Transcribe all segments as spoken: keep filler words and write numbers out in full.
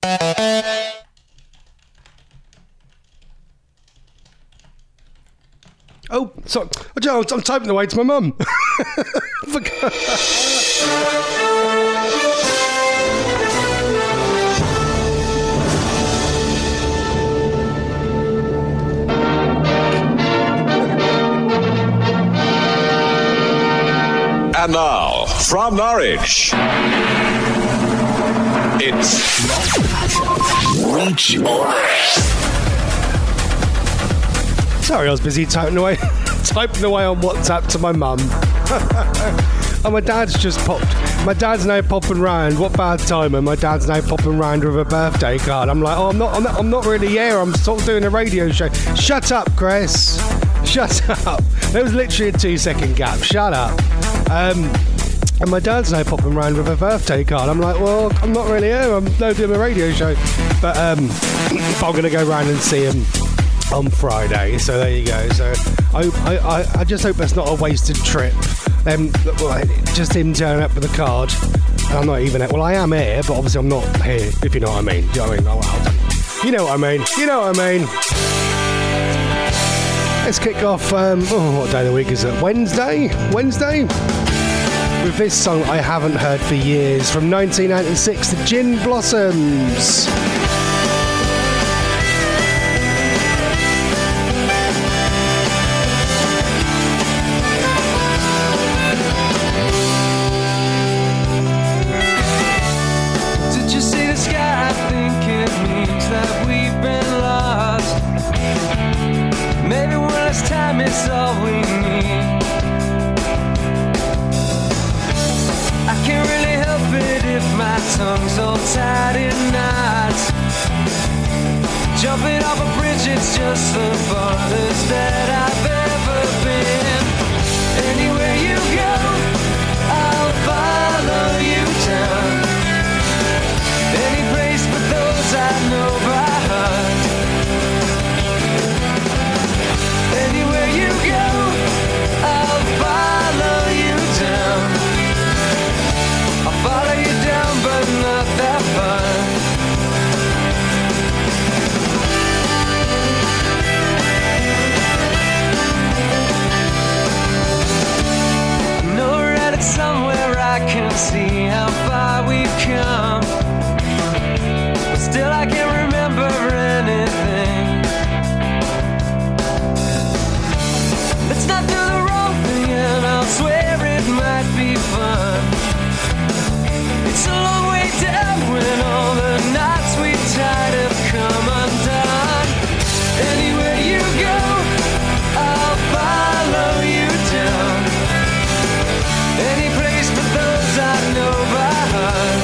Oh, sorry. I'm typing away to my mum. And now, from Norwich, it's Reach On. Sorry, I was busy typing away, typing away on WhatsApp to my mum. And my dad's just popped. My dad's now popping round. What bad timing? My dad's now popping round with a birthday card. I'm like, oh, I'm not, I'm not, I'm not really here. I'm sort of doing a radio show. Shut up, Chris. Shut up. There was literally a two-second gap. Shut up. Um, and my dad's now popping round with a birthday card. I'm like, well, I'm not really here. I'm no doing a radio show. But um, I'm going to go round and see him on Friday. So there you go. So I, I, I just hope that's not a wasted trip. Um, just him turning up with a card. And I'm not even here. Well, I am here, but obviously I'm not here, if you know what I mean. Do you know what I mean? Oh, well, you know what I mean. You know what I mean. Let's kick off, um, oh, what day of the week is it? Wednesday? Wednesday? With this song I haven't heard for years, from nineteen ninety-six, the Gin Blossoms. Did you see the sky? I think it means that we've been lost. Maybe one last time is all we need. I can't really help it if my tongue's all tied in knots. Jumping off a bridge, it's just the farthest that I've ever been. Anywhere you go, I'll follow you down. Any place but those I know by heart. Anywhere you go, I'll follow you down. I'll follow you down, but not that far. No, we're headed somewhere I can see how far we've come. But still I can't remember anything. Let's not do the wrong thing and I'll swear it might be fun. It's a long way down when all the knots we tied have come undone. Anywhere you go, I'll follow you down. Any place but those I know by heart.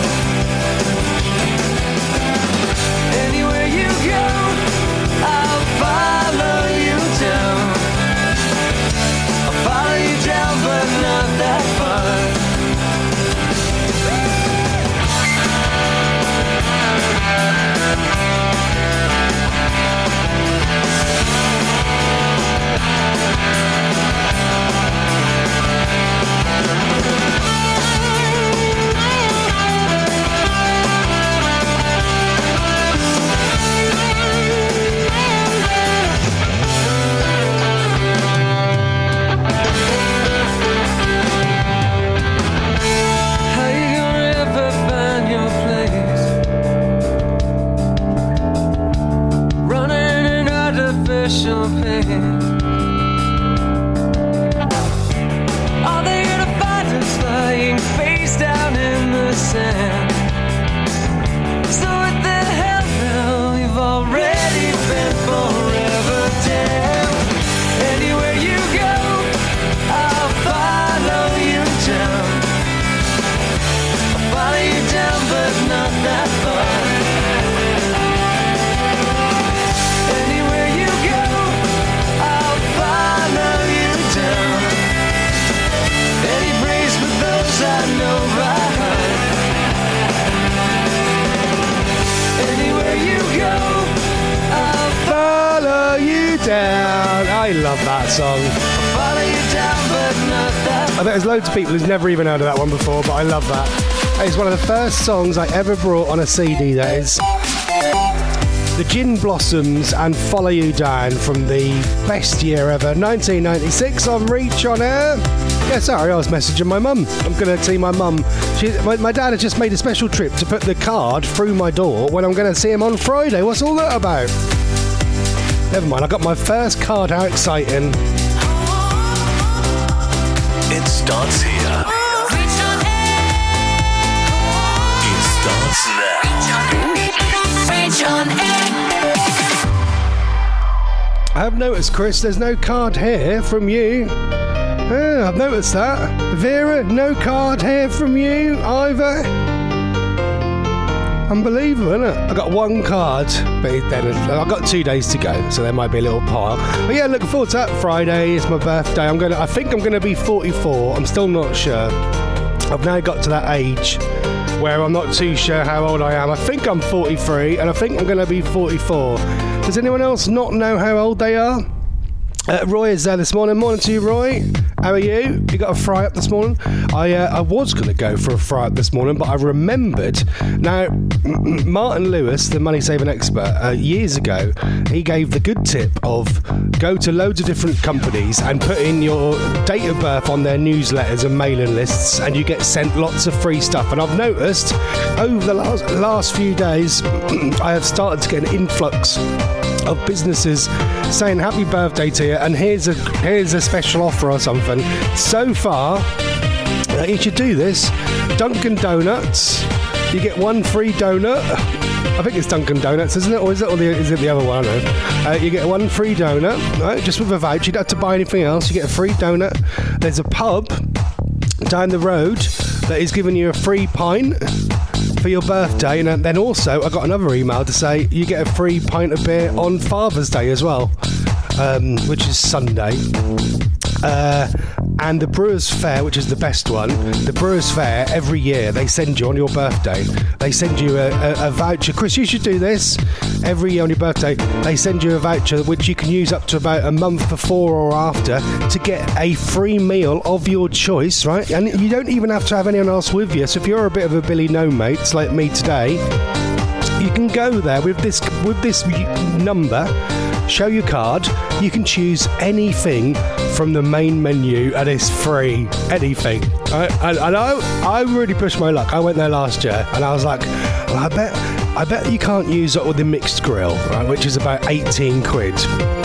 Anywhere you go, I'll follow you down. I'll follow you down, but not that far. Pain. Are they gonna find us lying face down in the sand? So what the hell now? We've already been forever damned. Anywhere you go, I'll follow you down. I'll follow you down, but not that far. I know by heart. Anywhere you go, I'll Follow you down. I love that song. follow you down, but not that. I bet there's loads of people who's never even heard of that one before, but I love that. It's one of the first songs I ever brought on a C D, that is. The Gin Blossoms and Follow You Down from the best year ever, nineteen ninety-six, on Reach on Air. Yeah, sorry, I was messaging my mum. I'm going to see my mum. She, my, my dad had just made a special trip to put the card through my door when I'm going to see him on Friday. What's all that about? Never mind, I got my first card. How exciting. It starts here. Reach on air. It starts now. Reach on air. I have noticed, Chris, there's no card here from you. Yeah, I've noticed that. Vera, no card here from you either. Unbelievable, isn't it? I got one card, but then I've got two days to go, so there might be a little pile. But yeah, looking forward to that. Friday is my birthday. I'm gonna. I think I'm gonna be forty-four. I'm still not sure. I've now got to that age where I'm not too sure how old I am. I think I'm forty-three, and I think I'm gonna be forty-four. Does anyone else not know how old they are? Uh, Roy is there this morning. Morning to you, Roy. How are you? You got a fry up this morning? I uh, I was going to go for a fry up this morning, but I remembered. Now, Martin Lewis, the money saving expert, uh, years ago, he gave the good tip of go to loads of different companies and put in your date of birth on their newsletters and mailing lists, and you get sent lots of free stuff. And I've noticed over the last last few days, I have started to get an influx of businesses saying happy birthday to you, and here's a here's a special offer or something. So far, uh, you should do this. Dunkin' Donuts, you get one free donut. I think it's Dunkin' Donuts, isn't it? Or is it, or the, is it the other one? I don't know. Uh, you get one free donut, right? Just with a voucher. You don't have to buy anything else. You get a free donut. There's a pub down the road that is giving you a free pint for your birthday, and then also I got another email to say you get a free pint of beer on Father's Day as well, um, which is Sunday. Uh, and the Brewers Fair, which is the best one, the Brewers Fair, every year they send you on your birthday, they send you a, a, a voucher. Chris, you should do this every year on your birthday. They send you a voucher which you can use up to about a month before or after to get a free meal of your choice, right? And you don't even have to have anyone else with you. So if you're a bit of a Billy No Mates like me today, you can go there with this with this number, show your card, you can choose anything from the main menu and it's free. Anything. I, and and I, I really pushed my luck. I went there last year and I was like, well, I bet I bet you can't use it with the mixed grill, right, which is about eighteen quid.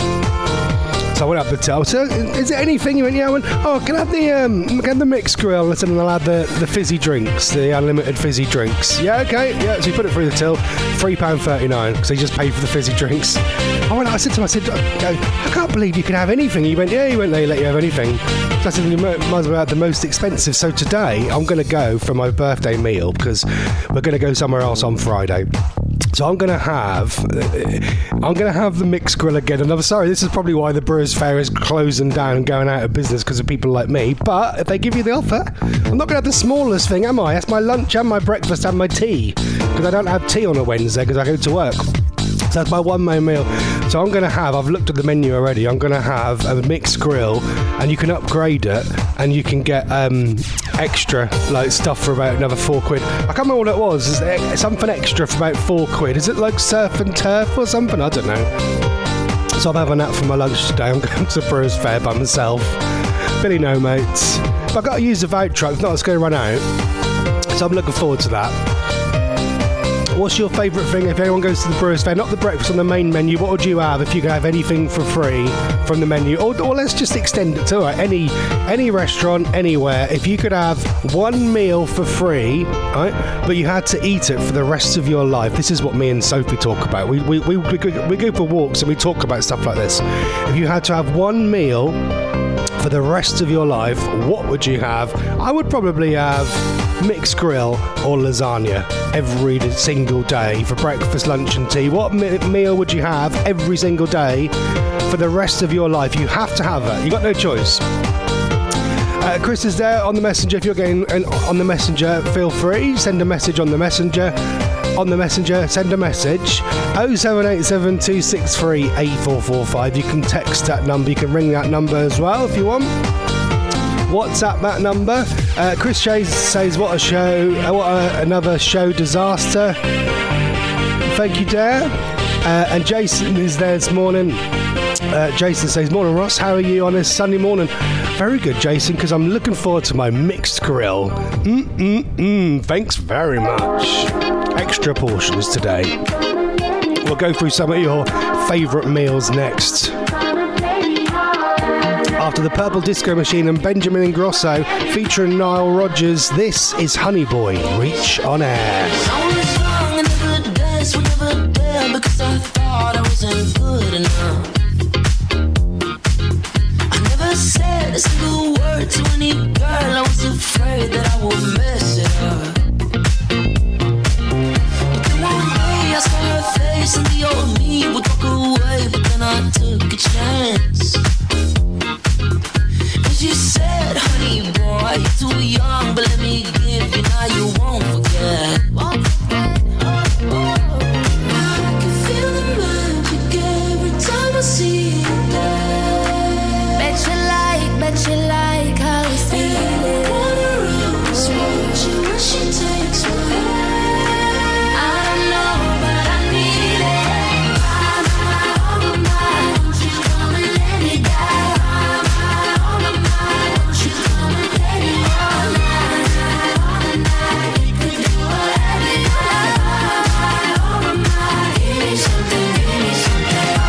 So I went up the till. So is it anything? You went, yeah. I went, oh, can I have the um, can I have the mixed grill? And then I'll add the, the fizzy drinks, the unlimited fizzy drinks. Yeah, okay, yeah. So you put it through the till, three pound thirty nine. because you just paid for the fizzy drinks. I went. I said to him, I said, I can't believe you can have anything. He went, yeah. He went, they let you have anything. So I said, you might as well have the most expensive. So today I'm going to go for my birthday meal because we're going to go somewhere else on Friday. So I'm going to have, I'm going to have the mixed grill again. And I'm sorry, this is probably why the Brewers Fair is closing down and going out of business because of people like me. But if they give you the offer, I'm not going to have the smallest thing, am I? That's my lunch and my breakfast and my tea. Because I don't have tea on a Wednesday because I go to work. So that's my one main meal. So I'm going to have, I've looked at the menu already, I'm going to have a mixed grill and you can upgrade it and you can get um, extra like stuff for about another four quid. I can't remember what it was. It's something extra for about four quid. Is it like surf and turf or something? I don't know. So I'm having that for my lunch today. I'm going to Brewers Fair by myself. Billy No Mates. But I've got to use the voucher. If not, it's going to run out. So I'm looking forward to that. What's your favourite thing if anyone goes to the Brewers Fair? Not the breakfast on the main menu. What would you have if you could have anything for free from the menu? Or, or let's just extend it to it. Any any restaurant, anywhere. If you could have one meal for free, right, but you had to eat it for the rest of your life. This is what me and Sophie talk about. We we, we, we, go, we go for walks and we talk about stuff like this. If you had to have one meal for the rest of your life, what would you have? I would probably have mixed grill or lasagna every single day for breakfast, lunch and tea. What me- meal would you have every single day for the rest of your life? You have to have it. You got no choice. Uh, Chris is there on the messenger. If you're getting an, on the messenger, feel free. Send a message on the messenger. On the messenger, send a message. oh seven eight seven, two six three, eight four four five. You can text that number. You can ring that number as well if you want. WhatsApp that number. Uh, Chris Chase says, what a show, uh, what a, another show disaster. Thank you, Dare. Uh, and Jason is there this morning. Uh, Jason says, morning Ross, how are you on this Sunday morning? Very good, Jason, because I'm looking forward to my mixed grill. Mm-mm-mm, thanks very much. Extra portions today. We'll go through some of your favourite meals next. After the Purple Disco Machine and Benjamin Ingrosso featuring Nile Rodgers, this is Honey Boy, Reach on Air. Because I thought I wasn't good enough. I never said a single word to any girl. I was afraid that I would mess it up. But then one day I saw her face and the old me would walk away. But then I took a chance. And she said, honey boy, you're too young, but let me give you, now you won't forget. Won't forget. Oh, oh. See you there. Bet you like, bet you like how we feel it. Wanna rose, won't you when she takes my hand? I don't know, but I need it. I'm on my mind, won't you come and let me die? I'm on my mind, won't you come and let me all night, all night. We could do whatever you like. I'm on my mind, give me something, give me something.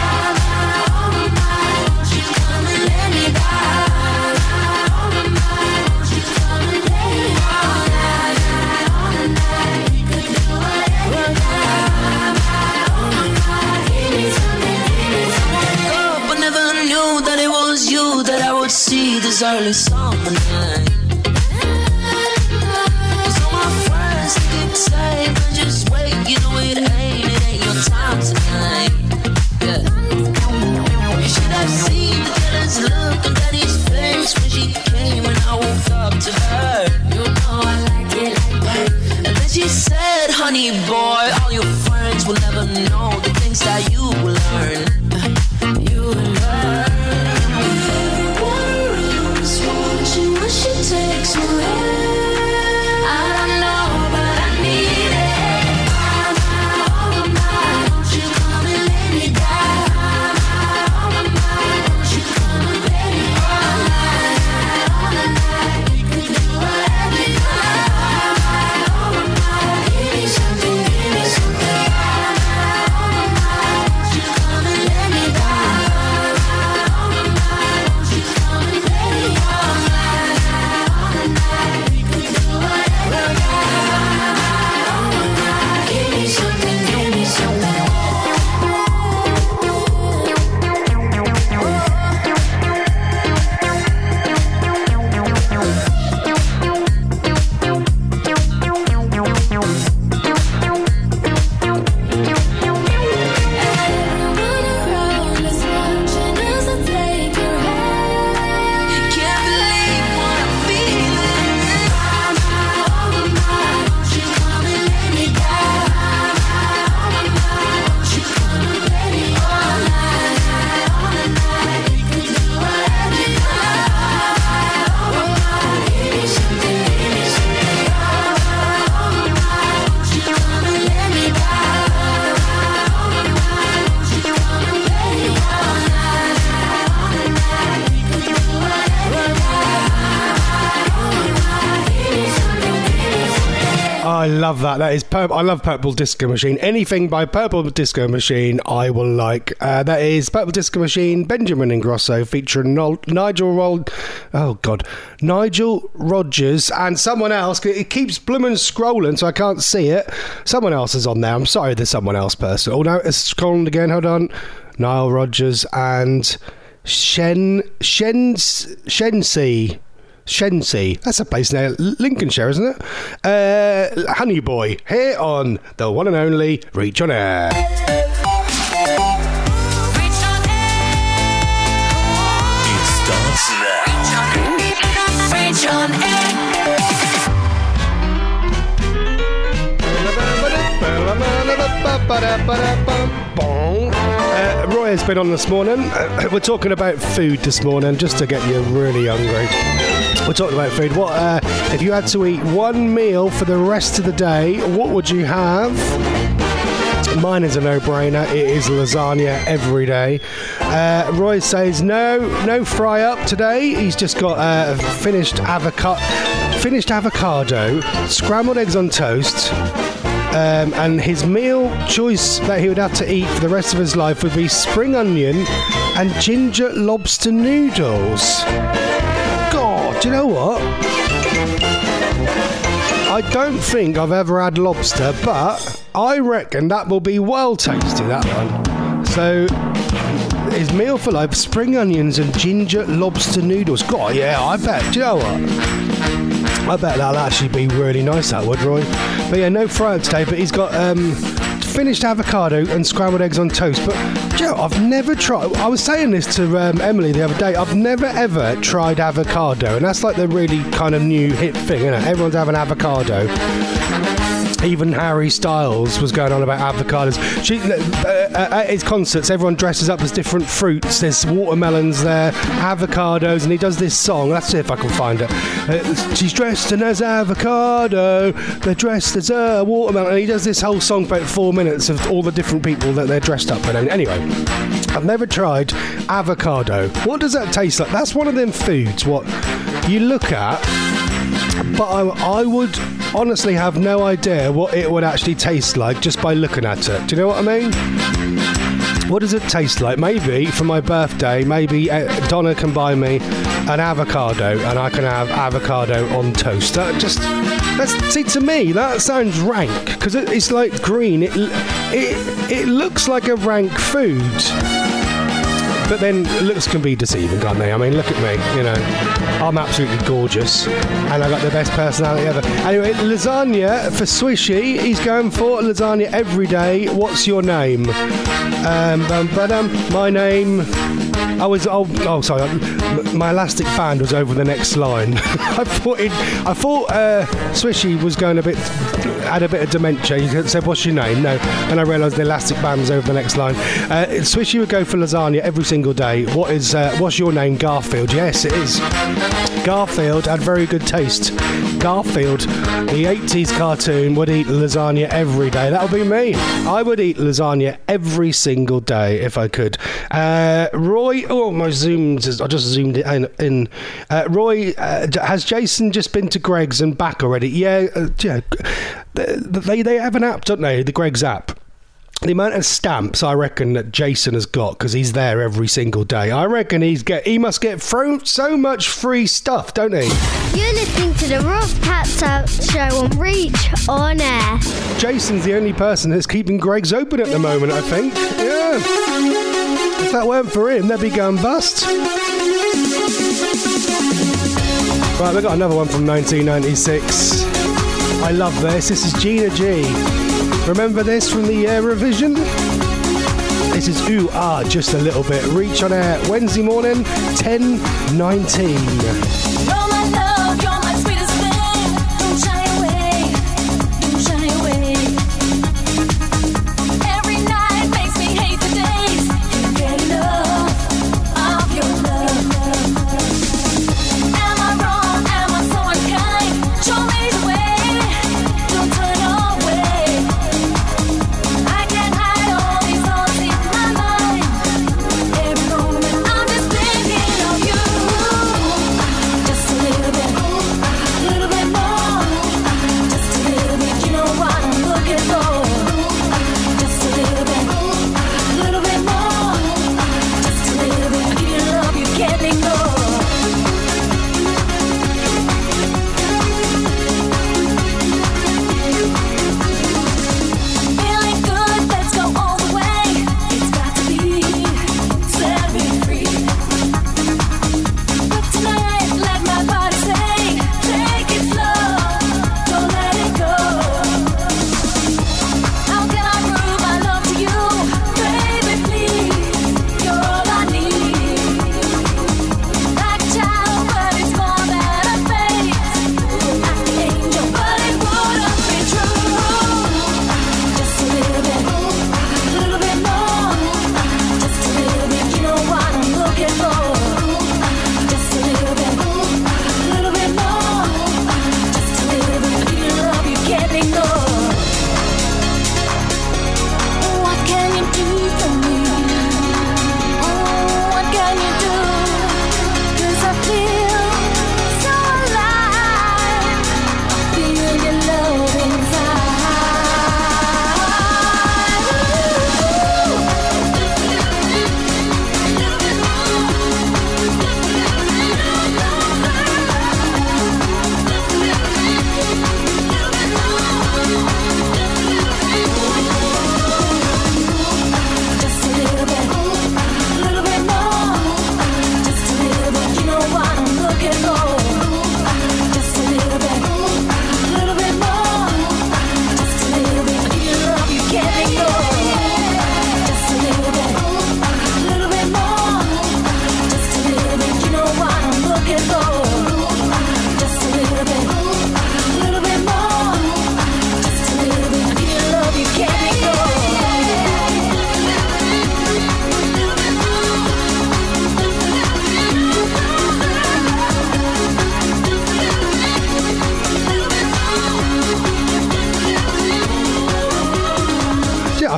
See this early summer night. Cause all my friends keep saying, just wait, you know it ain't, it ain't your time tonight. Yeah. You should have seen the jealous look on Danny's face when she came and I woke up to her. You know I like it like that. And then she said, honey boy, all your friends will never know the things that you will learn. You will learn. She takes my hand. I don't know, but I need it. I'm on my mind, won't you come and let me die? I'm on my mind, won't you come and let me all night, all night. We could do whatever you like. I'm on my mind, give me something, give me something. I'm on my mind, won't you come and let me die? I'm on my mind, won't you come and let me all night. I love that. That is pur- I love Purple Disco Machine. Anything by Purple Disco Machine, I will like. Uh, that is Purple Disco Machine, Benjamin Ingrosso, featuring Nol- Nigel Roll. Oh God, Nigel Rodgers and someone else. It keeps blooming scrolling, so I can't see it. Someone else is on there. I'm sorry, there's someone else person. Oh no, it's scrolling again. Hold on. Nile Rodgers and Shen Shen Shensi. Shensi, that's a place near Lincolnshire, isn't it? Uh, Honey Boy, here on the one and only Reach on Air. Reach on air. It starts now. Reach on air. Uh, Roy has been on this morning. Uh, we're talking about food this morning, just to get you really hungry. We're talking about food. What uh, if you had to eat one meal for the rest of the day? What would you have? Mine is a no-brainer. It is lasagna every day. Uh, Roy says no, no fry up today. He's just got uh, finished avocado, finished avocado, scrambled eggs on toast. Um, and his meal choice that he would have to eat for the rest of his life would be spring onion and ginger lobster noodles. God, do you know what? I don't think I've ever had lobster, but I reckon that will be well tasty, that one. So, his meal for life, spring onions and ginger lobster noodles. God, yeah, I bet. Do you know what? I bet that'll actually be really nice, that would, Roy. But yeah, no fry up today, but he's got um, finished avocado and scrambled eggs on toast. But, do you know, I've never tried... I was saying this to um, Emily the other day. I've never, ever tried avocado. And that's like the really kind of new hip thing, isn't it? Everyone's having avocado. Even Harry Styles was going on about avocados. She, uh, at his concerts, everyone dresses up as different fruits. There's watermelons there, avocados, and he does this song. Let's see if I can find it. Uh, she's dressed in as avocado. They're dressed as a watermelon. And he does this whole song for about four minutes of all the different people that they're dressed up in. Anyway, I've never tried avocado. What does that taste like? That's one of them foods what you look at, but I, I would honestly have no idea what it would actually taste like just by looking at it. Do you know what I mean? What does it taste like? Maybe for my birthday, maybe uh, Donna can buy me an avocado and I can have avocado on toast. That just, that's, see, to me, that sounds rank because it, it's like green. It, it, it looks like a rank food. But then looks can be deceiving, can't they? I mean, look at me, you know. I'm absolutely gorgeous and I got the best personality ever. Anyway, lasagna for Swishy. He's going for lasagna every day. What's your name? Um, um, but um, my name... I was oh, oh sorry, my elastic band was over the next line. I thought it, I thought uh, Swishy was going a bit, had a bit of dementia. He said, "What's your name?" No, and I realised the elastic band was over the next line. Uh, Swishy would go for lasagna every single day. What is uh, what's your name? Garfield. Yes, it is. Garfield had very good taste. Garfield, the eighties cartoon, would eat lasagna every day. That would be me. I would eat lasagna every single day if I could. Uh, Roy, oh, my Zoom, I just zoomed it in. in. Uh, Roy, uh, has Jason just been to Greg's and back already? Yeah, uh, yeah. They, they have an app, don't they? The Greg's app. The amount of stamps I reckon that Jason has got because he's there every single day. I reckon he's get he must get thrown so much free stuff, don't he? You're listening to the Ross Pats Out Show on Reach On Air. Jason's the only person that's keeping Greg's open at the moment, I think. Yeah. If that weren't for him, they'd be going bust. Right, we've got another one from nineteen ninety-six. I love this. This is Gina G. Remember this from the Eurovision? This is Ooh Ah Just a Little Bit. Reach On Air Wednesday morning, ten nineteen. You're my love, you're my sweetest thing. Don't shy away, don't shy away. Every night makes me hate the days. Can't get enough of your love. Am I wrong? Am I so unkind? Show me the way. Don't turn away. I can't hide all these thoughts in my mind. Every moment I'm just thinking of you. Just a little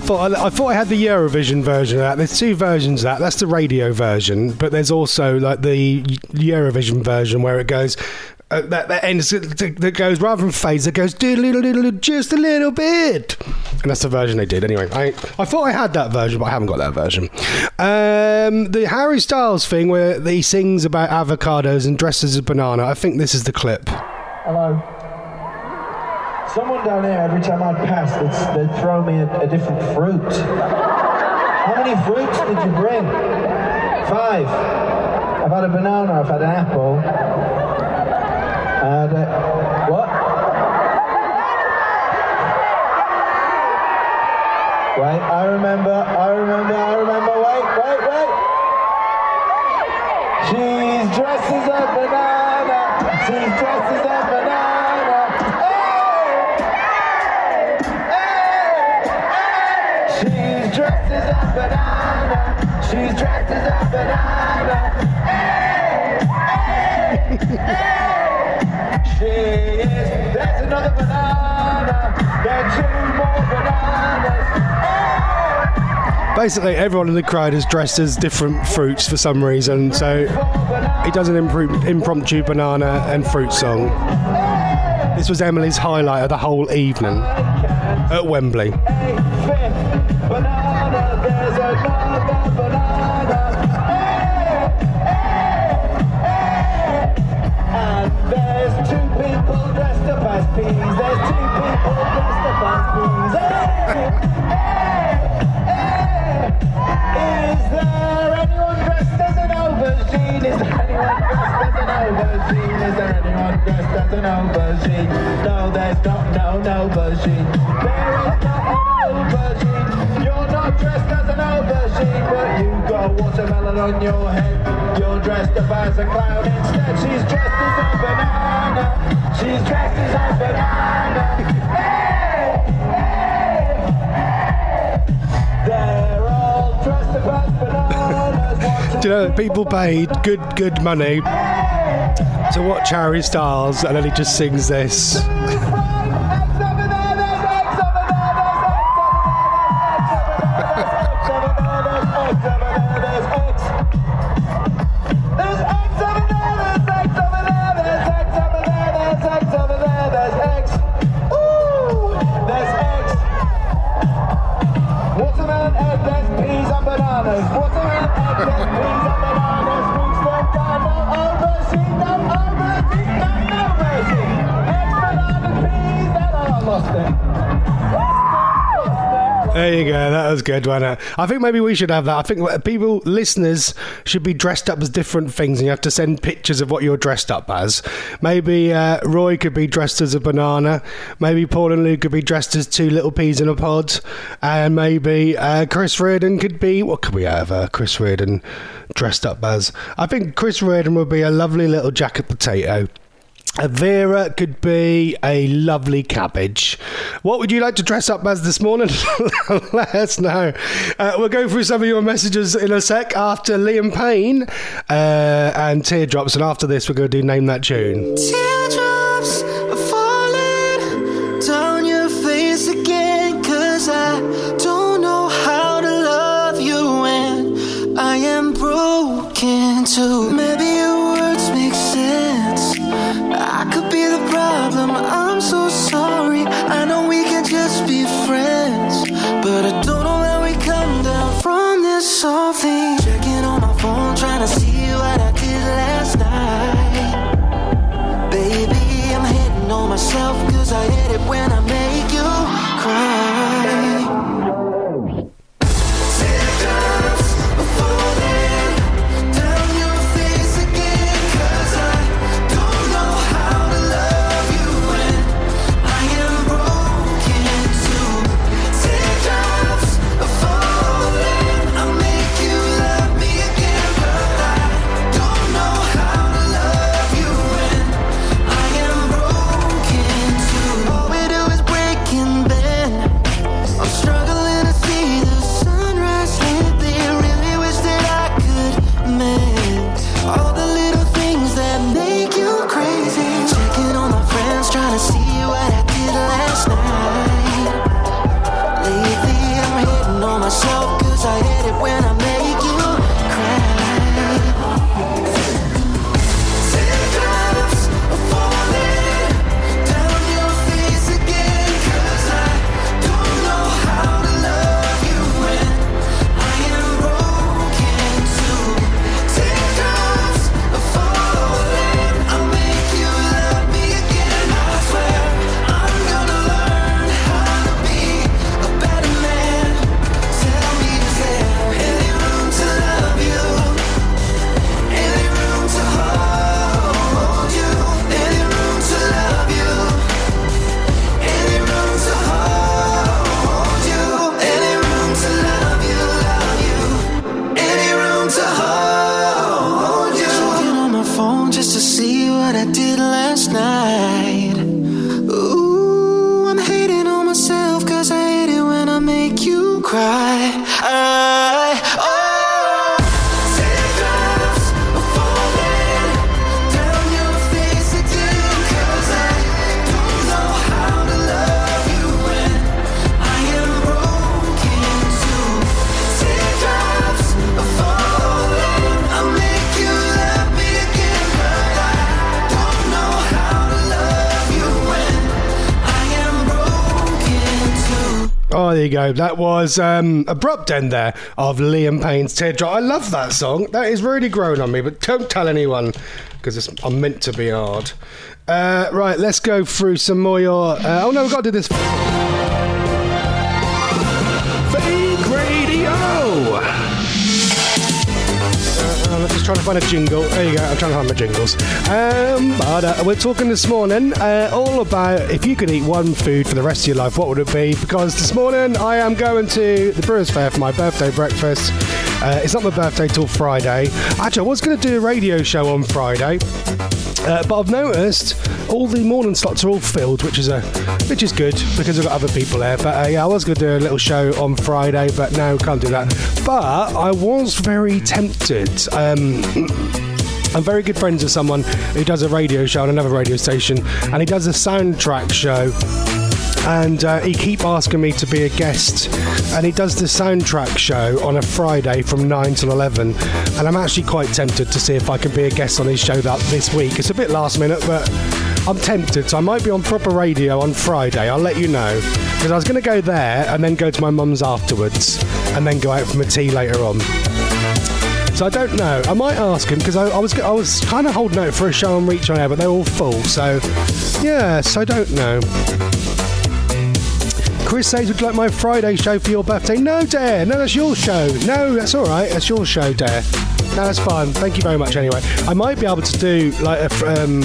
thought I, I thought I had the Eurovision version of that. There's two versions of that. That's the radio version, but there's also like the Eurovision version where it goes. Uh, that, that ends that goes rather than fades, it goes doodle-doodle-doodle, just a little bit, and that's the version they did. Anyway, I I thought I had that version, but I haven't got that version. Um, the Harry Styles thing where he sings about avocados and dresses as a banana. I think this is the clip. Hello. Someone down there, every time I'd pass, they'd, they'd throw me a, a different fruit. How many fruits did you bring? Five. I've had a banana, I've had an apple. And, uh, what? Wait, I remember, I remember, I remember, wait, wait, wait. She's dressed as a banana, she's dressed as a banana. Hey! Hey! Hey! She's dressed as a banana, she's dressed as a banana. Hey! Hey! Hey! She is, there's another banana, there are two more bananas. Oh! Basically, everyone in the crowd is dressed as different fruits for some reason, so he does an impro- impromptu banana and fruit song. This was Emily's highlight of the whole evening at Wembley. Hey, fifth banana, there's another banana. There's two people dressed up as peas. There's two people dressed up as peas. Hey, hey, hey. Is there anyone dressed as an aubergine? Is there anyone dressed as an aubergine? Is there anyone dressed as an aubergine? No, there's not, no, no aubergine. There is not an aubergine. You're not dressed as an aubergine, but you've got watermelon on your head. You're dressed up as a clown instead. She's dressed as a banana. She's dressed as a banana. Hey! Hey! They're all dressed up as bananas. Do you know that people paid good, good money to watch Harry Styles, and then he just sings this? There you go, that was good, wasn't it? I think maybe we should have that. I think people, listeners, should be dressed up as different things, and you have to send pictures of what you're dressed up as. Maybe uh, Roy could be dressed as a banana, maybe Paul and Luke could be dressed as two little peas in a pod, and maybe uh, Chris Reardon could be, what could we have uh, Chris Reardon dressed up as? I think Chris Reardon would be a lovely little jacket potato. Uh, Vera could be a lovely cabbage. What would you like to dress up as this morning? Let us know. Uh, we'll go through some of your messages in a sec after Liam Payne uh, and Teardrops, and after this we're going to do Name That Tune. Teardrops are falling down your face again, 'cause I don't know how to love you when I am broken too. Maybe your words make sense, I could be the problem, I'm so sorry. I know we can just be friends, but I don't know how we come down from this whole thing. Checking on my phone, trying to see what I did last night. Baby, I'm hitting on myself, 'cause I hate it when I make you cry. Teardrops are falling down your face again, 'cause I don't know how to love you when I am broken too. Teardrops are falling, I'll make you love me again, but I don't know how to love you when I am broken too. All we do I, oh, teardrops are falling down your face again, 'cause I don't know how to love you when I am broken too. Teardrops are falling, I'll make you love me again, but I don't know how to love you when I am broken too. Oh, there you go. That was um, abrupt end there of Liam Payne's Teardrop. I love that song. That is really grown on me, but don't tell anyone because I'm meant to be hard. Uh, right, let's go through some more your... Uh, oh, no, we've got to do this. Fake Radio! Uh, I'm just trying to find a jingle. There you go. I'm trying to find my jingles. Um, but uh, we're talking this morning uh, all about if you could eat one food for the rest of your life, what would it be? Because this morning I am going to the Brewers Fair for my birthday breakfast. Uh, it's not my birthday till Friday. Actually, I was going to do a radio show on Friday. Uh, but I've noticed all the morning slots are all filled, which is a which is good because I've got other people there. But uh, yeah, I was going to do a little show on Friday, but no, can't do that. But I was very tempted. Um, I'm very good friends with someone who does a radio show on another radio station, and he does a soundtrack show. And uh, he keep asking me to be a guest, and he does the soundtrack show on a Friday from nine till eleven, and I'm actually quite tempted to see if I can be a guest on his show that this week. It's a bit last minute, but I'm tempted, so I might be on proper radio on Friday. I'll let you know, because I was going to go there and then go to my mum's afterwards and then go out for my tea later on. So I don't know. I might ask him, because I, I was I was kind of holding out for a show on Reach On Air, but they're all full, so yeah, so I don't know. Chris says, would you like my Friday show for your birthday? No, Dare. No, that's your show. No, that's all right. That's your show, Dare. No, that's fine. Thank you very much anyway. I might be able to do, like, a, um,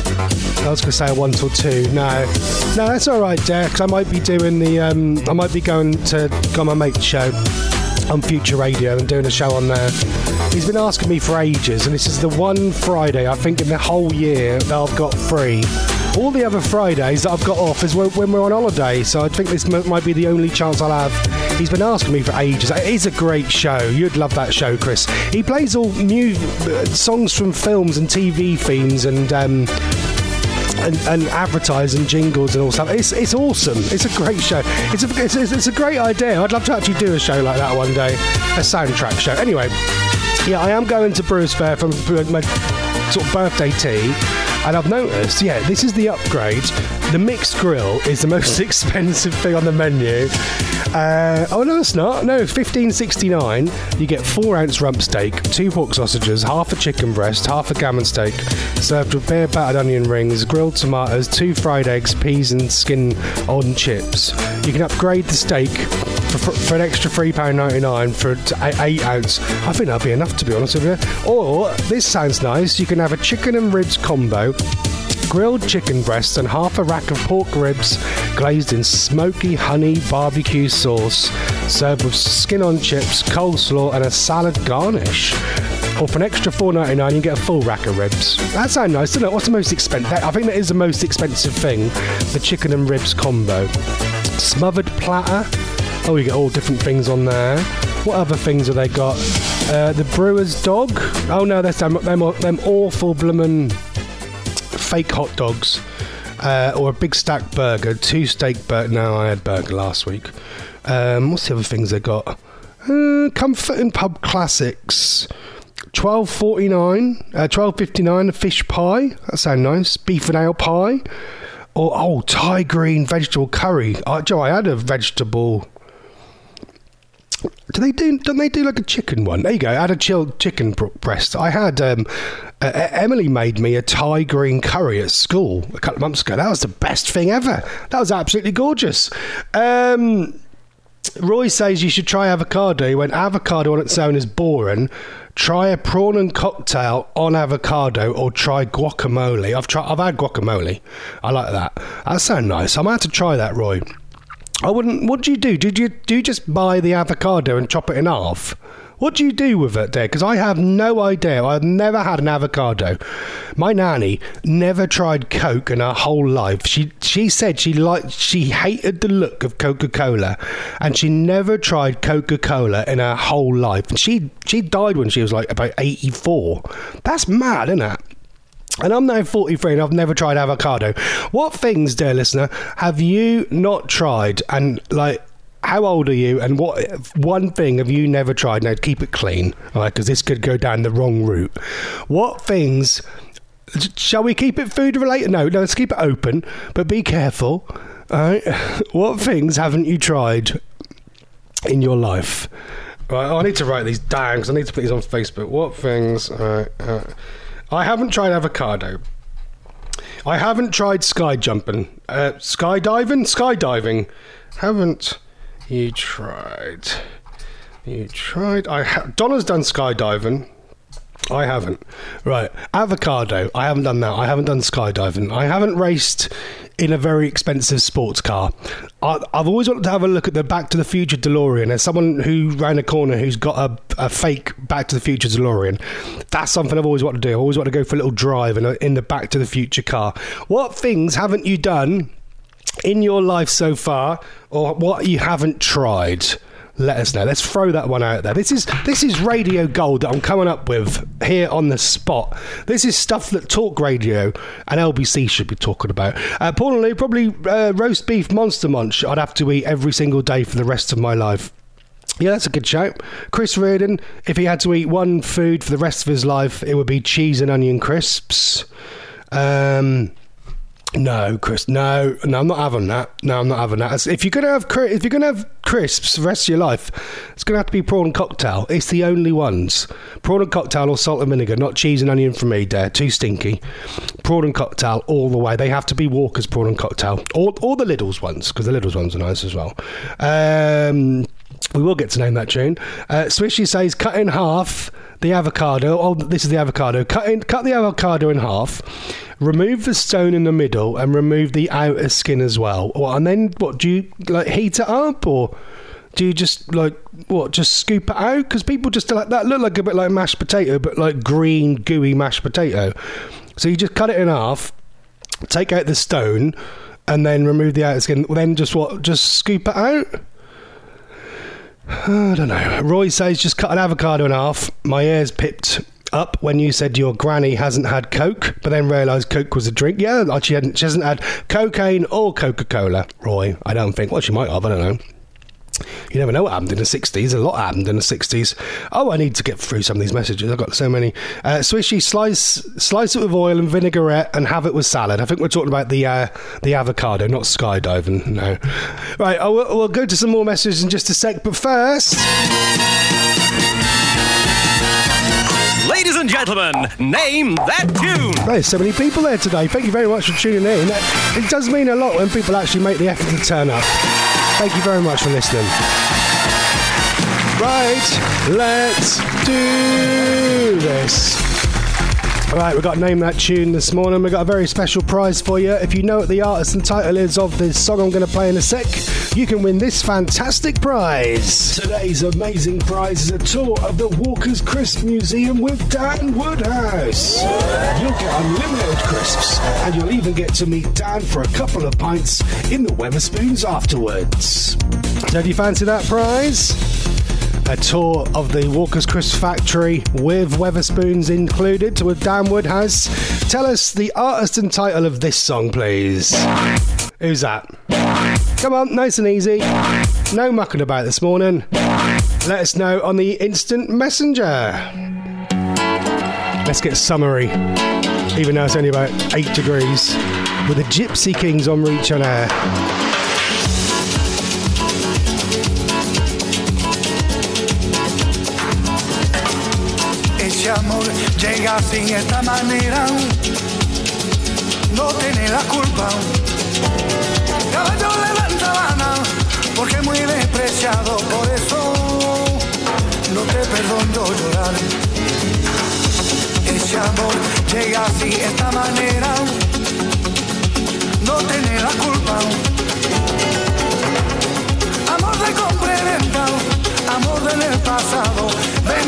I was going to say a one till two. No. No, that's all right, Dare, because I might be doing the, um, I might be going to go on my mate's show on Future Radio and doing a show on there. He's been asking me for ages, and this is the one Friday, I think, in the whole year that I've got free. All the other Fridays that I've got off is when we're on holiday, so I think this m- might be the only chance I'll have. He's been asking me for ages. It is a great show. You'd love that show, Chris. He plays all new uh, songs from films and T V themes and um, and, and advertising jingles and all stuff. It's it's awesome. It's a great show. It's a it's, it's a great idea. I'd love to actually do a show like that one day, a soundtrack show. Anyway, yeah, I am going to Brewers Fair for my sort of birthday tea. And I've noticed, yeah, this is the upgrade. The mixed grill is the most expensive thing on the menu. Uh, oh, no, it's not. No, fifteen sixty-nine. You get four ounce rump steak, two pork sausages, half a chicken breast, half a gammon steak, served with bare battered onion rings, grilled tomatoes, two fried eggs, peas and skin on chips. You can upgrade the steak for, for, for an extra three pounds ninety-nine for eight ounce. I think that'll be enough, to be honest with you. Or, this sounds nice, you can have a chicken and ribs combo, grilled chicken breasts and half a rack of pork ribs glazed in smoky honey barbecue sauce, served with skin on chips, coleslaw and a salad garnish. Or for an extra four pounds ninety-nine, you get a full rack of ribs. That sounds nice, doesn't it? What's the most expensive? I think that is the most expensive thing, the chicken and ribs combo. Smothered platter. Oh, you get all different things on there. What other things have they got? Uh, the brewer's dog. Oh no, that's them, them, them awful bloomin' fake hot dogs. Uh, or a big stack burger, two steak burger. No, I had burger last week. Um, what's the other things they got? Uh, Comfort and Pub Classics. twelve forty-nine, uh, twelve fifty-nine. A fish pie. That sounds nice. Beef and ale pie. Or oh, Thai green vegetable curry. Oh, Joe, I had a vegetable. Do they do? Don't they do like a chicken one? There you go. I had a chilled chicken breast. I had um, uh, Emily made me a Thai green curry at school a couple of months ago. That was the best thing ever. That was absolutely gorgeous. Um, Roy says you should try avocado. When avocado on its own is boring, try a prawn and cocktail on avocado, or try guacamole. I've tried. I've had guacamole. I like that. That sounds nice. I might have to try that, Roy. I wouldn't. What do you do? Did you do you just buy the avocado and chop it in half? What do you do with it, dear? Because I have no idea. I've never had an avocado. My nanny never tried Coke in her whole life. She she said she liked, she hated the look of Coca-Cola, and she never tried Coca-Cola in her whole life. And she she died when she was like about eighty-four. That's mad, isn't it? And I'm now forty-three and I've never tried avocado. What things, dear listener, have you not tried? And like, how old are you? And what one thing have you never tried? Now, keep it clean, all right? Because this could go down the wrong route. What things? Shall we keep it food related? No, no. Let's keep it open, but be careful. All right. What things haven't you tried in your life? Right. I need to write these down because I need to put these on Facebook. What things? All right. Uh, I haven't tried avocado. I haven't tried sky jumping. Uh, skydiving? Skydiving. Haven't you tried? You tried? I ha- Donna's done skydiving. I haven't. Right. Avocado. I haven't done that. I haven't done skydiving. I haven't raced in a very expensive sports car. I, I've always wanted to have a look at the Back to the Future DeLorean. As someone who ran a corner who's got a, a fake Back to the Future DeLorean, that's something I've always wanted to do. I always want to go for a little drive in, a, in the Back to the Future car. What things haven't you done in your life so far, or what you haven't tried? Let us know. Let's throw that one out there. This is this is radio gold that I'm coming up with here on the spot. This is stuff that Talk Radio and L B C should be talking about. Uh, Paul and Lou, probably uh, roast beef Monster Munch I'd have to eat every single day for the rest of my life. Yeah, that's a good shout. Chris Reardon, if he had to eat one food for the rest of his life, it would be cheese and onion crisps. Um... No, Chris. No, no, I'm not having that. No, I'm not having that. If you're gonna have if you're gonna have crisps for the rest of your life, it's gonna have to be prawn and cocktail. It's the only ones. Prawn and cocktail or salt and vinegar, not cheese and onion for me. Dare too stinky. Prawn and cocktail all the way. They have to be Walker's prawn and cocktail, or or the Lidl's ones, because the Lidl's ones are nice as well. Um, we will get to name that tune. Uh, Swishy says cut in half the avocado. Oh, this is the avocado. Cut in, cut the avocado in half. Remove the stone in the middle and remove the outer skin as well. What, and then what? Do you like heat it up, or do you just like what? Just scoop it out? Because people just like that look like a bit like mashed potato, but like green gooey mashed potato. So you just cut it in half, take out the stone, and then remove the outer skin. Then just what? Just scoop it out. I don't know. Roy says just cut an avocado in half. My ears pipped up when you said your granny hasn't had Coke, but then realised Coke was a drink. Yeah, like she hadn't. She hasn't had cocaine or Coca-Cola. Roy, I don't think. Well, she might have. I don't know. You never know what happened in the sixties. A lot happened in the sixties. Oh, I need to get through some of these messages. I've got so many. Uh, Swishy, slice slice it with oil and vinaigrette and have it with salad. I think we're talking about the uh, the avocado, not skydiving. No. Right, oh, we'll, we'll go to some more messages in just a sec, but first... Ladies and gentlemen, name that tune. There's so many people there today. Thank you very much for tuning in. It does mean a lot when people actually make the effort to turn up. Thank you very much for listening. Right, let's do this. Right, we've got to name that tune this morning. We've got a very special prize for you. If you know what the artist and title is of this song I'm going to play in a sec, you can win this fantastic prize. Today's amazing prize is a tour of the Walker's Crisp Museum with Dan Woodhouse. You'll get unlimited crisps, and you'll even get to meet Dan for a couple of pints in the Wetherspoons afterwards. So do you fancy that prize? A tour of the Walker's Crisp factory with Wetherspoons included with Dan Woodhouse. Tell us the artist and title of this song, please. Who's that? Come on, nice and easy. No mucking about this morning. Let us know on the instant messenger. Let's get summary, even though it's only about eight degrees, with the Gypsy Kings on Reach on Air. Ese amor llega así, esta manera, no tiene la culpa. Caballo levanta vana, porque muy despreciado, por eso no te perdono llorar. Ese amor llega así, esta manera, no tiene la culpa. Amor de compra y venta, amor del pasado.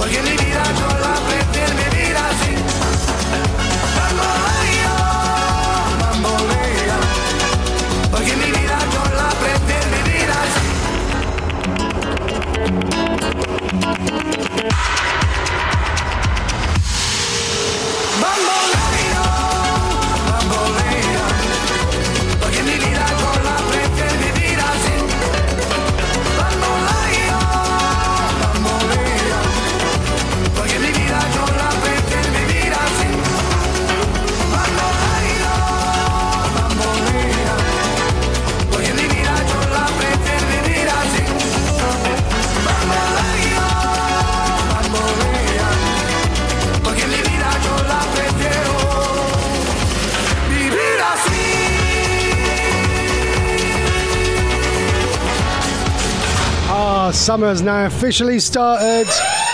porque mi vida yo la prefiero vivir así. Bamboleo, bamboleo, porque mi vida yo la prefiero vivir así. Bamboleo, bamboleo, porque mi vida yo la prefiero vivir así. Bamboleo, bamboleo, porque mi vida yo la prefiero vivir así. Bamboleo, bamboleo, porque mi vida yo la prefiero vivir así. Bamboleo, bamboleo, porque mi vida yo la prefiero vivir así. Ah, summer's now officially started.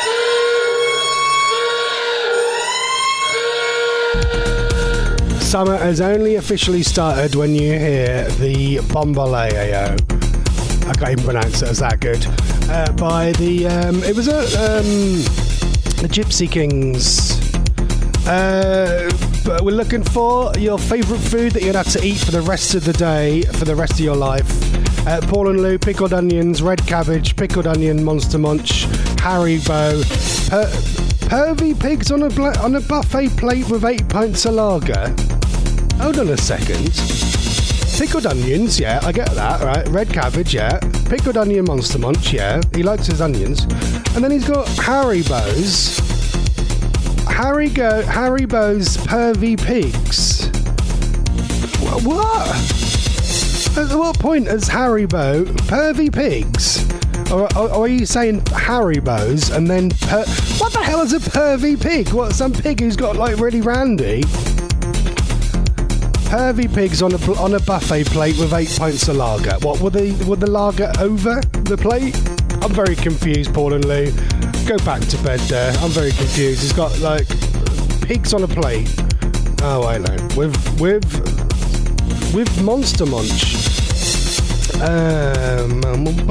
Summer has only officially started when you hear the Bamboleo. I can't even pronounce it, it's that good. Uh, by the, um, it was a, um, the Gypsy Kings. Uh, but we're looking for your favourite food that you'd have to eat for the rest of the day, for the rest of your life. Uh, Paul and Lou, pickled onions, red cabbage, pickled onion, Monster Munch, Haribo, per- pervy pigs on a bla- on a buffet plate with eight pints of lager. Hold on a second. Pickled onions, yeah, I get that, right? Red cabbage, yeah. Pickled onion, Monster Munch, yeah. He likes his onions. And then he's got Haribos. Haribo, Haribo's pervy pigs. Wh- What? At what point is Haribo pervy pigs? Or, or, or are you saying Haribos and then per- what the hell is a pervy pig? What, some pig who's got like really randy? Pervy pigs on a pl- on a buffet plate with eight pints of lager. What, were the were the lager over the plate? I'm very confused, Paul and Lou. Go back to bed there. I'm very confused. He's got like pigs on a plate. Oh, I know. With with with Monster Munch. Um,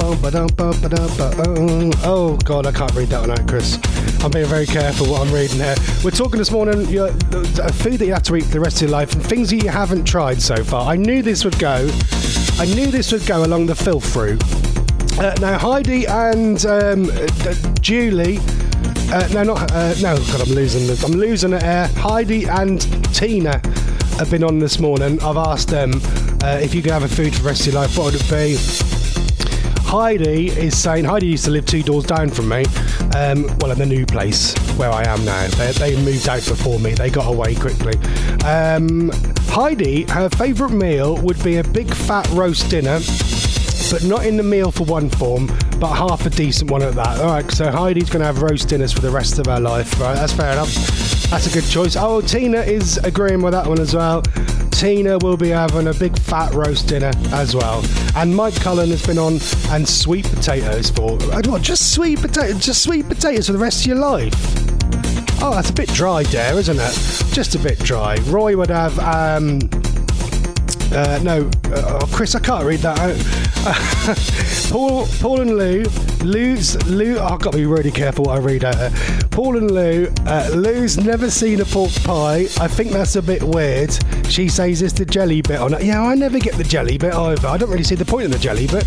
oh God, I can't read that one out, Chris. I'm being very careful what I'm reading here. We're talking this morning your, uh, food that you have to eat for the rest of your life and things that you haven't tried so far. I knew this would go. I knew this would go along the filth route. Uh, now Heidi and um, uh, Julie. Uh, no, not uh, no. God, I'm losing. The, I'm losing it here. Heidi and Tina have been on this morning. I've asked them uh, if you could have a food for the rest of your life, what would it be? Heidi is saying, Heidi used to live two doors down from me, um, well, in the new place where I am now. They, they moved out before me. They got away quickly. Um, Heidi, her favourite meal would be a big fat roast dinner, but not in the meal for one form, but half a decent one at that. All right, so Heidi's going to have roast dinners for the rest of her life. Right, that's fair enough. That's a good choice. Oh, Tina is agreeing with that one as well. Tina will be having a big fat roast dinner as well. And Mike Cullen has been on and sweet potatoes for what? Just sweet potato, just sweet potatoes for the rest of your life. Oh, that's a bit dry there, isn't it? Just a bit dry. Roy would have um uh, no, uh, oh, Chris, I can't read that out. Paul, Paul and Lou, Lou's, Lou, oh, I've got to be really careful what I read out here. Paul and Lou, uh, Lou's never seen a pork pie. I think that's a bit weird. She says it's the jelly bit on it. Yeah, I never get the jelly bit either. I don't really see the point of the jelly bit.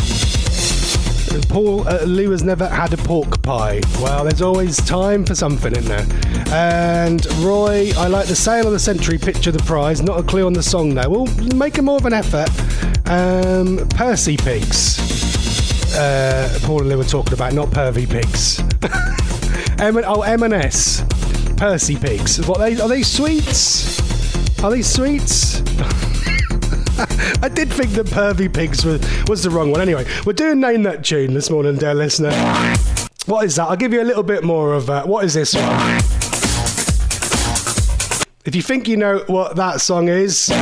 Paul, uh, Lou has never had a pork pie. Well, there's always time for something in there. And Roy, I like the Sale of the Century, Picture the Prize. Not a clue on the song though. We'll make a more of an effort. Um, Percy pigs. Uh, Paul and Lou were talking about, not pervy pigs. M- oh, M and S. Percy pigs. What are they? Are they sweets? Are they sweets? I did think that pervy pigs was, was the wrong one. Anyway, we're doing Name That Tune this morning, dear listener. What is that? I'll give you a little bit more of that. What is this one? If you think you know what that song is,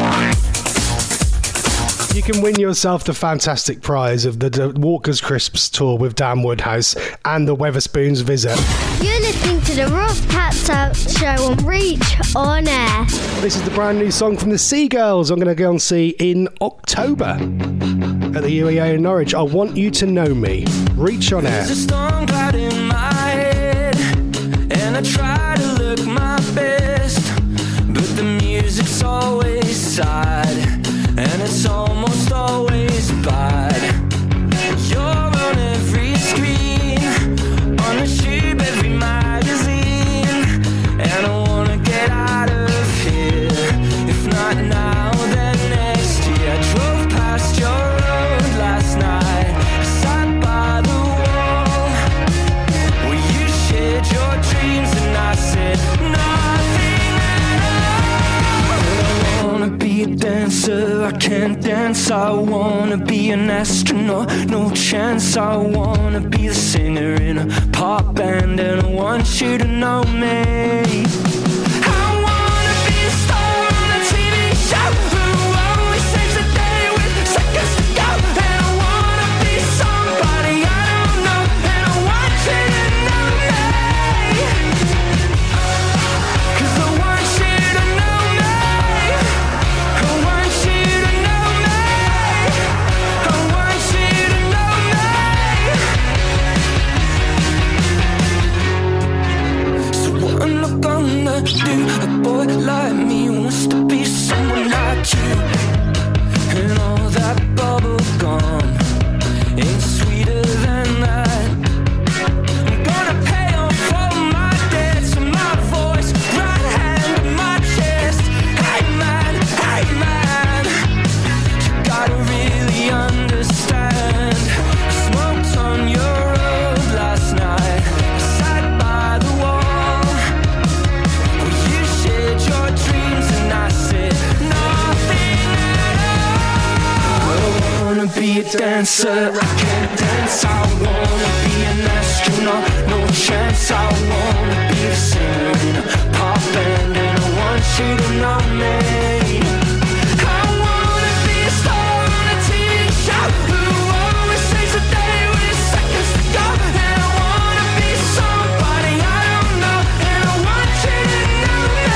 you can win yourself the fantastic prize of the, the Walker's Crisps tour with Dan Woodhouse and the Weatherspoons visit. You're listening to the Rough Cats Out show on Reach On Air. This is the brand new song from the Seagulls. I'm going to go and see in October at the U E A in Norwich. I Want You to Know Me. Reach On Air. There's a storm cloud in my head. I try to look my best, but the music's always sad, and it's almost always bad. You're on every screen, on the tube, every magazine, and I wanna get out of here. If not now, then next year. I drove past your road last night, sat by the wall where you shared your dreams, and I said nothing at all. I wanna be a dancer, I can't dance. I wanna be an astronaut, no chance. I wanna be the singer in a pop band, and I want you to know me. I wanna be a star on a T V show who always saves the day with seconds to go. And I wanna be somebody I don't know, and I want you to know me. 'Cause I want you to know me. I want you to know me. I want you to know me. So what am I gonna do? A boy like me wants to be someone like you, and all that bubble gum ain't sweeter than that. I'm gonna pay off all my debts with my voice, right hand on my chest. Hey man, hey man, you gotta really understand. I smoked on your road last night, I sat by the wall where you shared your dreams, and I said nothing at all. I wanna be a dancer, I can't dance. I wanna be an astronaut, no chance. I wanna be a singer in a pop band, and I want you to know me. I wanna be a star on a T V show who always saves the day with seconds to go. And I wanna be somebody I don't know, and I want you to know me.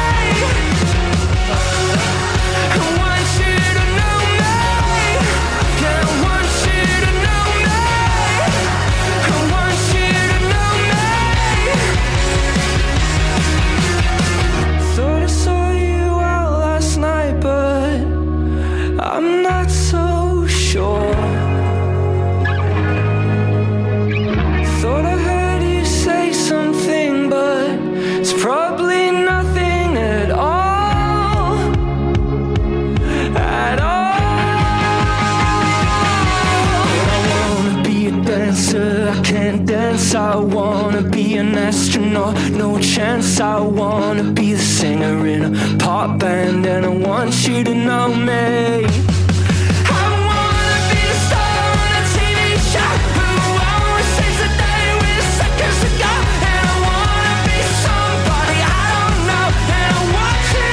I want you to know me. Yeah, I want you to know me. I want you to know me. Thought I saw you out last night, but I'm not so sure. Thought I heard you say something, but it's probably nothing at all. At all. I wanna be a dancer, I can't dance. I wanna be an astronaut, no chance. I wanna be the singer in a pop band, and I want you to know me. I wanna be a star on a T V show who always saves the day with seconds to go. And I wanna be somebody I don't know, and I want you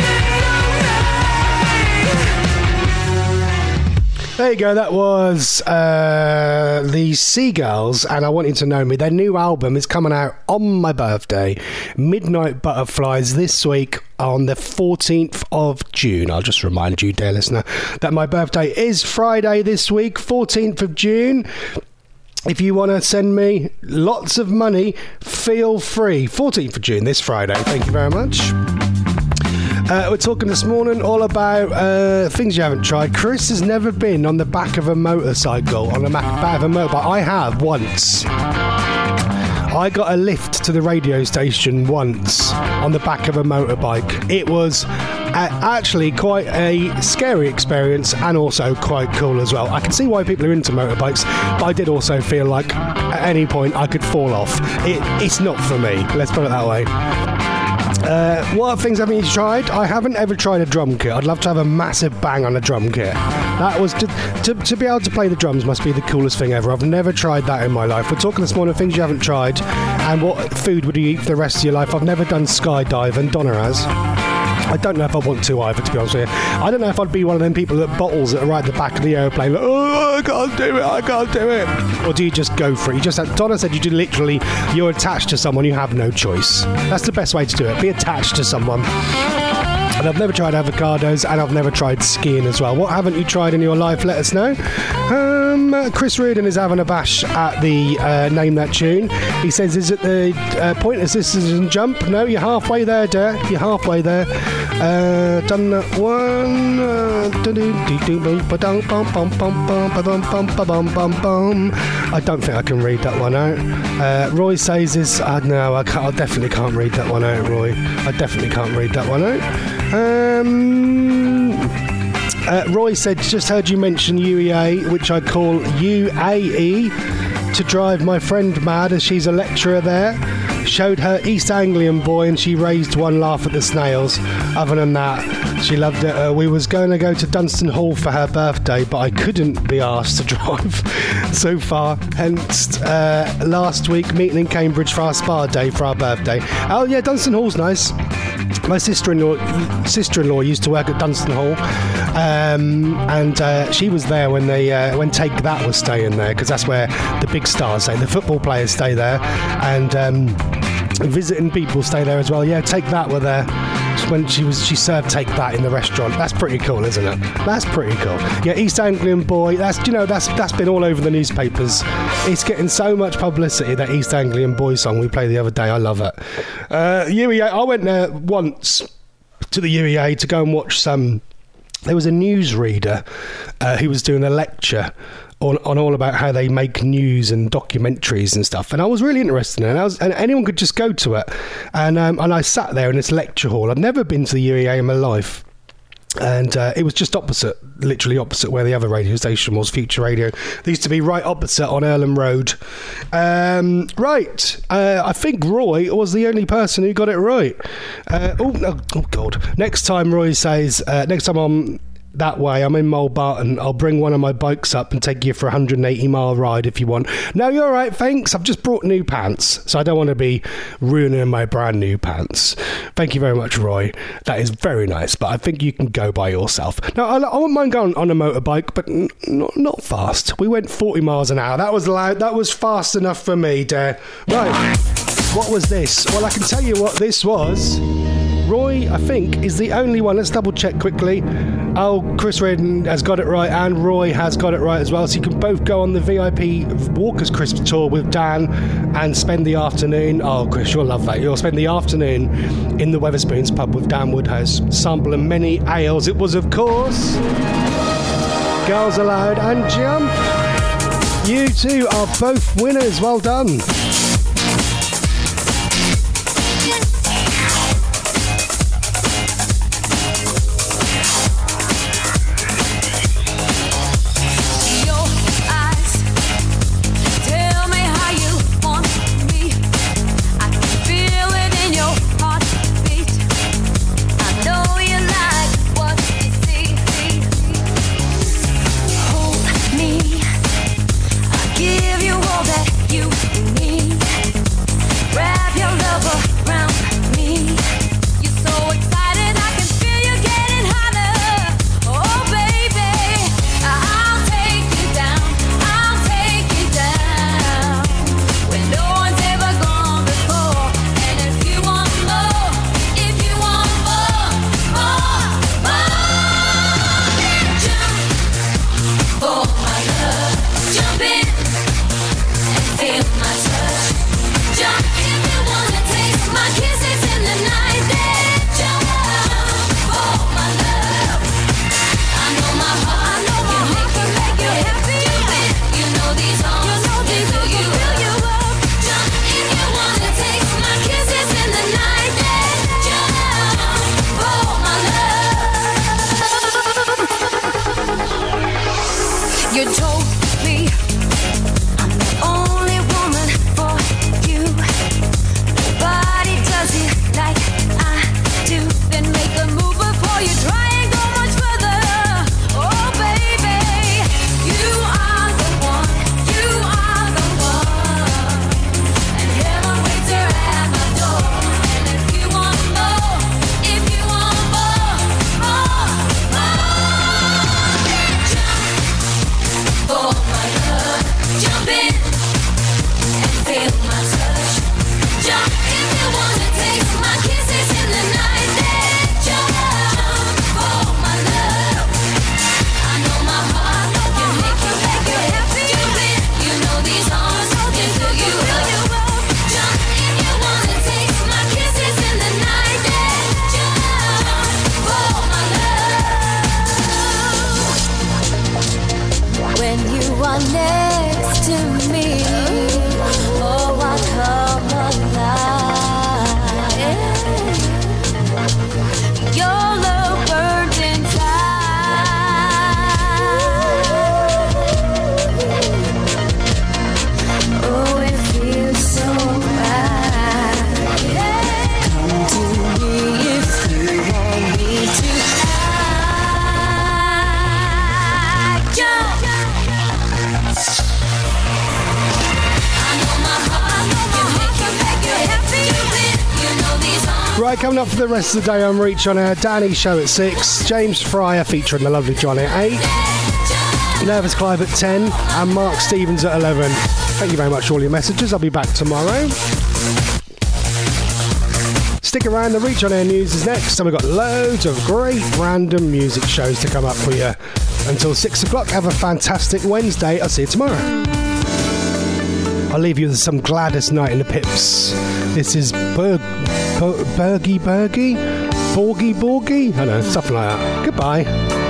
to know me. There you go. That was uh, the Seagulls, and I Want You to Know Me. Their new album is coming out on my birthday, Midnight Butterflies, this week on the fourteenth of June. I'll just remind you, dear listener, that my birthday is Friday this week, fourteenth of June. If you want to send me lots of money, feel free. fourteenth of June, this Friday. Thank you very much. Uh, we're talking this morning all about uh, things you haven't tried. Chris has never been on the back of a motorcycle, on the back of a motorbike. I have once. I got a lift to the radio station once on the back of a motorbike. It was uh, actually quite a scary experience, and also quite cool as well. I can see why people are into motorbikes, but I did also feel like at any point I could fall off. It, it's not for me, let's put it that way. Uh, what things haven't you tried? I haven't ever tried a drum kit. I'd love to have a massive bang on a drum kit. That was to, to, to be able to play the drums must be the coolest thing ever. I've never tried that in my life. We're talking this morning things you haven't tried, and what food would you eat for the rest of your life. I've never done skydive, and Donna has. I don't know if I want to either, to be honest with you. I don't know if I'd be one of them people that bottles that are right at the back of the airplane, like, oh, I can't do it, I can't do it. Or do you just go for it? You just have, Donna said you do literally, you're attached to someone, you have no choice. That's the best way to do it. Be attached to someone. And I've never tried avocados, and I've never tried skiing as well. What haven't you tried in your life? Let us know. Um, Chris Reardon is having a bash at the uh, Name That Tune. He says, is it the uh, pointless decision jump? No, you're halfway there, dear. You're halfway there. Uh, done that one. I don't think I can read that one out. Uh, Roy says, is, uh, no, I, can't, I definitely can't read that one out, Roy. I definitely can't read that one out. Um, uh, Roy said, just heard you mention U E A, which I call U A E, to drive my friend mad as she's a lecturer there. Showed her East Anglian Boy and she raised one laugh at the snails. Other than that, she loved it. Uh, we was going to go to Dunstan Hall for her birthday, but I couldn't be asked to drive so far. Hence, uh, last week, meeting in Cambridge for our spa day for our birthday. Oh yeah, Dunstan Hall's nice. My sister-in-law sister-in-law used to work at Dunstan Hall, um, and uh, she was there when they uh, when Take That was staying there, because that's where the big stars stay. The football players stay there, and um, visiting people stay there as well. Yeah, Take That were there. When she was, she served Take That in the restaurant. That's pretty cool, isn't it? That's pretty cool. Yeah, East Anglian Boy. That's you know that's that's been all over the newspapers. It's getting so much publicity, that East Anglian Boy song we played the other day. I love it. Uh, U E A. I went there once to the U E A to go and watch some. There was a newsreader uh, who was doing a lecture on, on all about how they make news and documentaries and stuff, and I was really interested in it. And, I was, and anyone could just go to it, and um, and I sat there in this lecture hall. I'd never been to the U E A in my life, and uh, it was just opposite, literally opposite where the other radio station was, Future Radio. They used to be right opposite on Earlham Road. Um, right, uh, I think Roy was the only person who got it right. Uh, oh, no, oh God! Next time Roy says, uh, next time I'm that way, I'm in Mulbarton, I'll bring one of my bikes up and take you for a one hundred eighty mile ride if you want. No, you're all right, thanks. I've just brought new pants, so I don't want to be ruining my brand new pants. Thank you very much, Roy. That is very nice, but I think you can go by yourself. Now, I, I wouldn't mind going on a motorbike, but n- not, not fast. We went forty miles an hour. That was loud. That was fast enough for me, dear. Right, what was this? Well, I can tell you what this was. Roy, I think, is the only one. Let's double check quickly. Oh, Chris Reardon has got it right, and Roy has got it right as well. So you can both go on the V I P Walker's Crisp tour with Dan and spend the afternoon. Oh, Chris, you'll love that. You'll spend the afternoon in the Wetherspoons pub with Dan Woodhouse, sampling many ales. It was, of course, Girls Aloud and Jump. You two are both winners. Well done. Give you all that you need. Right, coming up for the rest of the day on Reach on Air, Danny Show at six, James Fryer featuring the lovely Johnny at eight, Nervous Clive at ten, and Mark Stevens at eleven. Thank you very much for all your messages. I'll be back tomorrow. Stick around, the Reach on Air news is next, and we've got loads of great random music shows to come up for you. Until six o'clock, have a fantastic Wednesday. I'll see you tomorrow. I'll leave you with some Gladys Knight in the Pips. This is Berg, Ber, Bergie Bergie? Borgie Borgie? I don't know, something like that. Goodbye.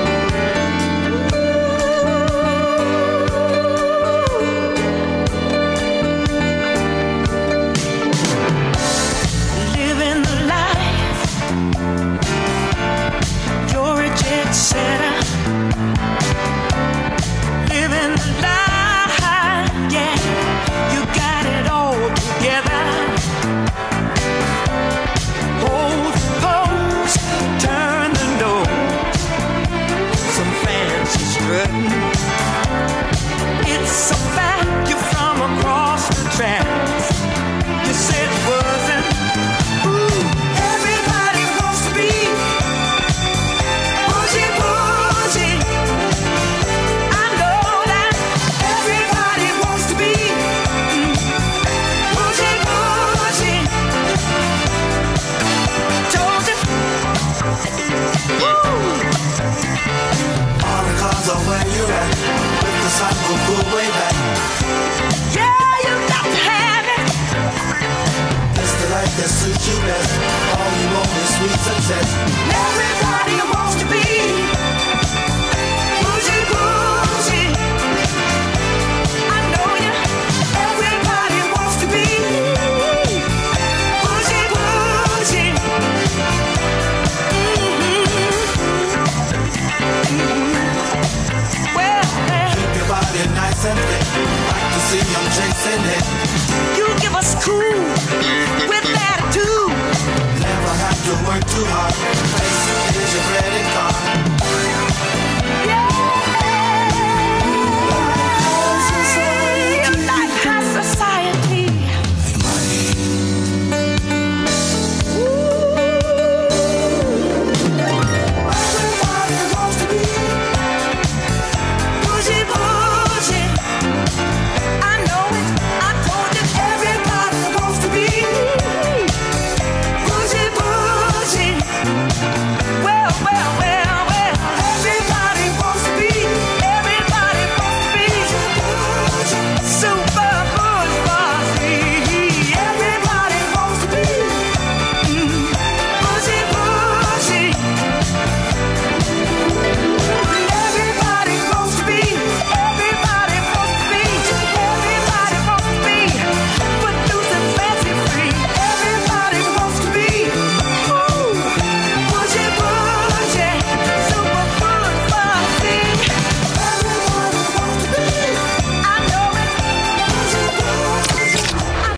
Suits you best. All you want is sweet success. Everybody wants to be